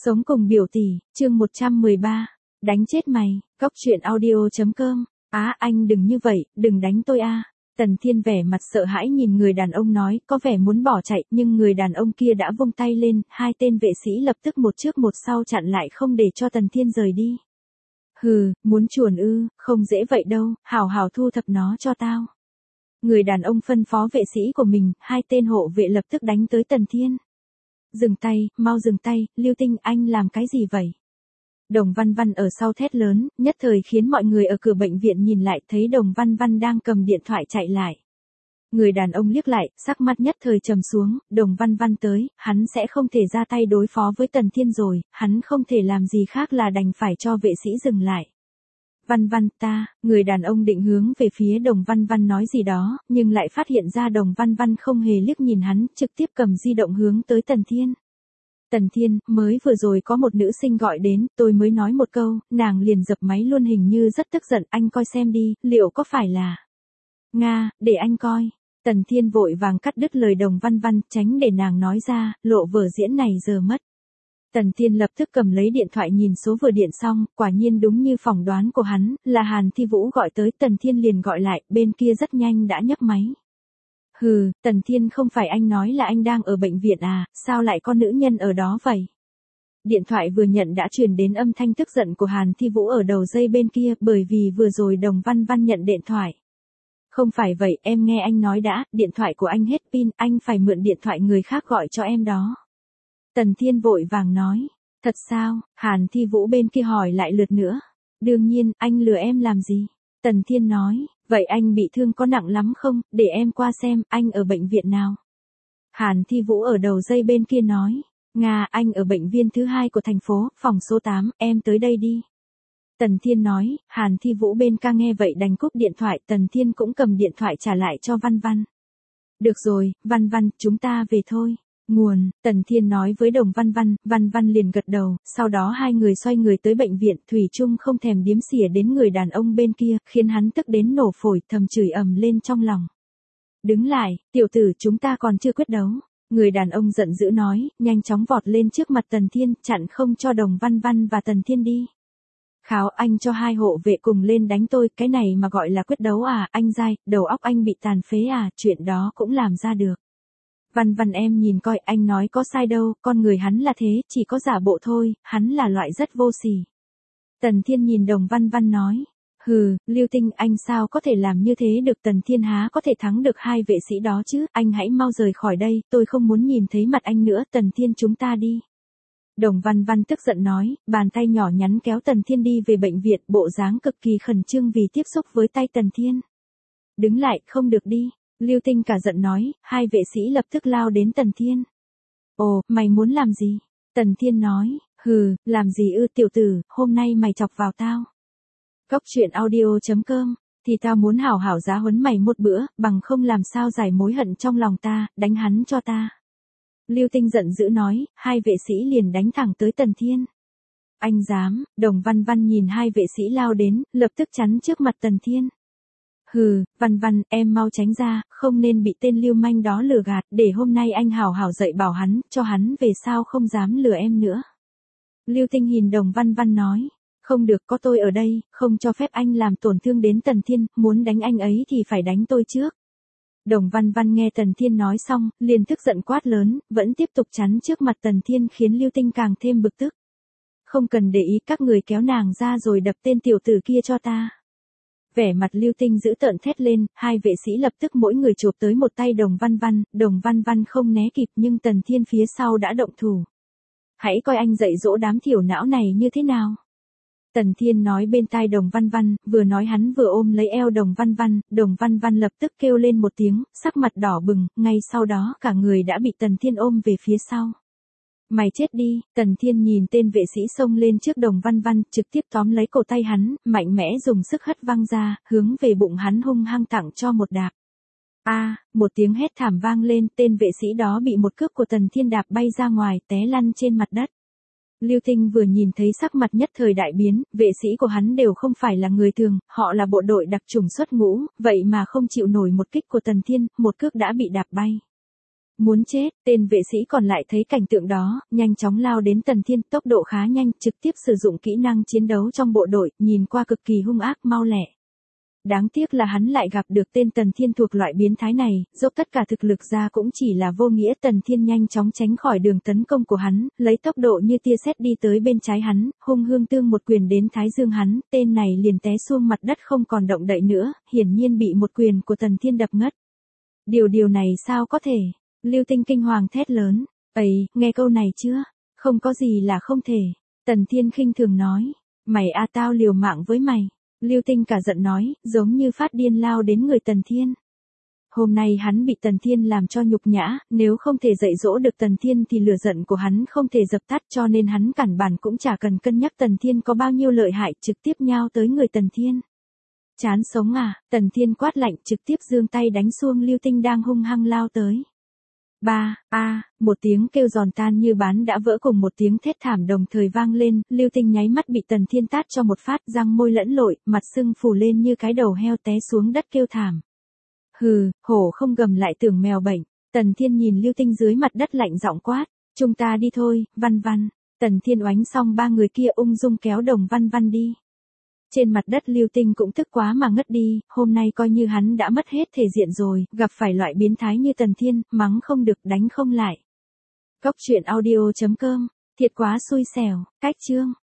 Sống cùng biểu tỷ, chương 113. Đánh chết mày, Cóc truyện audio.com. Anh đừng như vậy, đừng đánh tôi a. Tần Thiên vẻ mặt sợ hãi nhìn người đàn ông nói, có vẻ muốn bỏ chạy, nhưng người đàn ông kia đã vung tay lên, hai tên vệ sĩ lập tức một trước một sau chặn lại không để cho Tần Thiên rời đi. Hừ, muốn chuồn ư, không dễ vậy đâu, hảo hảo thu thập nó cho tao. Người đàn ông phân phó vệ sĩ của mình, hai tên hộ vệ lập tức đánh tới Tần Thiên. Dừng tay, mau dừng tay, Lưu Tinh anh làm cái gì vậy? Đồng Văn Văn ở sau thét lớn, nhất thời khiến mọi người ở cửa bệnh viện nhìn lại thấy Đồng Văn Văn đang cầm điện thoại chạy lại. Người đàn ông liếc lại, sắc mặt nhất thời trầm xuống, Đồng Văn Văn tới, hắn sẽ không thể ra tay đối phó với Tần Thiên rồi, hắn không thể làm gì khác là đành phải cho vệ sĩ dừng lại. Văn Văn ta, người đàn ông định hướng về phía Đồng Văn Văn nói gì đó, nhưng lại phát hiện ra Đồng Văn Văn không hề liếc nhìn hắn, trực tiếp cầm di động hướng tới Tần Thiên. Tần Thiên, mới vừa rồi có một nữ sinh gọi đến, tôi mới nói một câu, nàng liền dập máy luôn hình như rất tức giận, anh coi xem đi, liệu có phải là... Nga, để anh coi. Tần Thiên vội vàng cắt đứt lời Đồng Văn Văn, tránh để nàng nói ra, lộ vở diễn này giờ mất. Tần Thiên lập tức cầm lấy điện thoại nhìn số vừa điện xong, quả nhiên đúng như phỏng đoán của hắn, là Hàn Thi Vũ gọi tới, Tần Thiên liền gọi lại, bên kia rất nhanh đã nhấc máy. Hừ, Tần Thiên không phải anh nói là anh đang ở bệnh viện à, sao lại có nữ nhân ở đó vậy? Điện thoại vừa nhận đã truyền đến âm thanh tức giận của Hàn Thi Vũ ở đầu dây bên kia, bởi vì vừa rồi Đồng Văn Văn nhận điện thoại. Không phải vậy, em nghe anh nói đã, điện thoại của anh hết pin, anh phải mượn điện thoại người khác gọi cho em đó. Tần Thiên vội vàng nói, thật sao? Hàn Thi Vũ bên kia hỏi lại lượt nữa. Đương nhiên, anh lừa em làm gì? Tần Thiên nói, vậy anh bị thương có nặng lắm không, để em qua xem, anh ở bệnh viện nào? Hàn Thi Vũ ở đầu dây bên kia nói, Nga, anh ở bệnh viện thứ 2 của thành phố, phòng số 8, em tới đây đi. Tần Thiên nói, Hàn Thi Vũ bên ca nghe vậy đành cúp điện thoại, Tần Thiên cũng cầm điện thoại trả lại cho Văn Văn. Được rồi, Văn Văn, chúng ta về thôi. Nguồn, Tần Thiên nói với Đồng Văn Văn, Văn Văn liền gật đầu, sau đó hai người xoay người tới bệnh viện, Thủy Chung không thèm điếm xỉa đến người đàn ông bên kia, khiến hắn tức đến nổ phổi, thầm chửi ầm lên trong lòng. Đứng lại, tiểu tử chúng ta còn chưa quyết đấu. Người đàn ông giận dữ nói, nhanh chóng vọt lên trước mặt Tần Thiên, chặn không cho Đồng Văn Văn và Tần Thiên đi. Kháo anh cho hai hộ vệ cùng lên đánh tôi, cái này mà gọi là quyết đấu à, anh dai, đầu óc anh bị tàn phế à, chuyện đó cũng làm ra được. Văn Văn em nhìn coi, anh nói có sai đâu, con người hắn là thế, chỉ có giả bộ thôi, hắn là loại rất vô sỉ. Tần Thiên nhìn Đồng Văn Văn nói, hừ, Lưu Tinh anh sao có thể làm như thế được, Tần Thiên há có thể thắng được hai vệ sĩ đó chứ, anh hãy mau rời khỏi đây, tôi không muốn nhìn thấy mặt anh nữa, Tần Thiên chúng ta đi. Đồng Văn Văn tức giận nói, bàn tay nhỏ nhắn kéo Tần Thiên đi về bệnh viện, bộ dáng cực kỳ khẩn trương vì tiếp xúc với tay Tần Thiên. Đứng lại, không được đi. Lưu Tinh cả giận nói, hai vệ sĩ lập tức lao đến Tần Thiên. Ồ, mày muốn làm gì? Tần Thiên nói, hừ, làm gì ư tiểu tử, hôm nay mày chọc vào tao. Cóc truyện audio.com, thì tao muốn hảo hảo giá huấn mày một bữa, bằng không làm sao giải mối hận trong lòng ta, đánh hắn cho ta. Lưu Tinh giận dữ nói, hai vệ sĩ liền đánh thẳng tới Tần Thiên. Anh dám, Đồng Văn Văn nhìn hai vệ sĩ lao đến, lập tức chắn trước mặt Tần Thiên. Hừ, Văn Văn, em mau tránh ra, không nên bị tên lưu manh đó lừa gạt, để hôm nay anh hảo hảo dạy bảo hắn, cho hắn về sau không dám lừa em nữa. Lưu Tinh nhìn Đồng Văn Văn nói, không được, có tôi ở đây, không cho phép anh làm tổn thương đến Tần Thiên, muốn đánh anh ấy thì phải đánh tôi trước. Đồng Văn Văn nghe Tần Thiên nói xong, liền tức giận quát lớn, vẫn tiếp tục chắn trước mặt Tần Thiên khiến Lưu Tinh càng thêm bực tức. Không cần để ý, các người kéo nàng ra rồi đập tên tiểu tử kia cho ta. Vẻ mặt Lưu Tinh dữ tợn thét lên, hai vệ sĩ lập tức mỗi người chộp tới một tay Đồng Văn Văn không né kịp nhưng Tần Thiên phía sau đã động thủ. Hãy coi anh dạy dỗ đám thiểu não này như thế nào. Tần Thiên nói bên tai Đồng Văn Văn, vừa nói hắn vừa ôm lấy eo Đồng Văn Văn lập tức kêu lên một tiếng, sắc mặt đỏ bừng, ngay sau đó cả người đã bị Tần Thiên ôm về phía sau. Mày chết đi, Tần Thiên nhìn tên vệ sĩ xông lên trước Đồng Văn Văn, trực tiếp tóm lấy cổ tay hắn, mạnh mẽ dùng sức hất văng ra, hướng về bụng hắn hung hăng tặng cho một đạp. Một tiếng hét thảm vang lên, tên vệ sĩ đó bị một cước của Tần Thiên đạp bay ra ngoài, té lăn trên mặt đất. Lưu Tinh vừa nhìn thấy sắc mặt nhất thời đại biến, vệ sĩ của hắn đều không phải là người thường, họ là bộ đội đặc chủng xuất ngũ, vậy mà không chịu nổi một kích của Tần Thiên, một cước đã bị đạp bay. Muốn chết, tên vệ sĩ còn lại thấy cảnh tượng đó, nhanh chóng lao đến Tần Thiên, tốc độ khá nhanh, trực tiếp sử dụng kỹ năng chiến đấu trong bộ đội, nhìn qua cực kỳ hung ác mau lẹ. Đáng tiếc là hắn lại gặp được tên Tần Thiên thuộc loại biến thái này, dốc tất cả thực lực ra cũng chỉ là vô nghĩa. Tần Thiên nhanh chóng tránh khỏi đường tấn công của hắn, lấy tốc độ như tia sét đi tới bên trái hắn, hung hương tương một quyền đến thái dương hắn, tên này liền té xuống mặt đất không còn động đậy nữa, hiển nhiên bị một quyền của Tần Thiên đập ngất. Điều này sao có thể? Lưu Tinh kinh hoàng thét lớn, "Ấy, nghe câu này chưa? Không có gì là không thể." Tần Thiên khinh thường nói, "Mày tao liều mạng với mày." Lưu Tinh cả giận nói, giống như phát điên lao đến người Tần Thiên. Hôm nay hắn bị Tần Thiên làm cho nhục nhã, nếu không thể dạy dỗ được Tần Thiên thì lửa giận của hắn không thể dập tắt, cho nên hắn căn bản cũng chả cần cân nhắc Tần Thiên có bao nhiêu lợi hại, trực tiếp nhào tới người Tần Thiên. "Chán sống à?" Tần Thiên quát lạnh, trực tiếp giương tay đánh xuông Lưu Tinh đang hung hăng lao tới. Một tiếng kêu giòn tan như bán đã vỡ cùng một tiếng thét thảm đồng thời vang lên, Lưu Tinh nháy mắt bị Tần Thiên tát cho một phát, răng môi lẫn lội, mặt sưng phù lên như cái đầu heo té xuống đất kêu thảm. "Hừ, hổ không gầm lại tưởng mèo bệnh." Tần Thiên nhìn Lưu Tinh dưới mặt đất lạnh giọng quát, "Chúng ta đi thôi, Văn Văn." Tần Thiên oánh xong ba người kia ung dung kéo Đồng Văn Văn đi. Trên mặt đất Lưu Tinh cũng tức quá mà ngất đi, hôm nay coi như hắn đã mất hết thể diện rồi, gặp phải loại biến thái như Tần Thiên, mắng không được đánh không lại. Cóc truyện audio.com, thiệt quá xui xẻo, cách chương.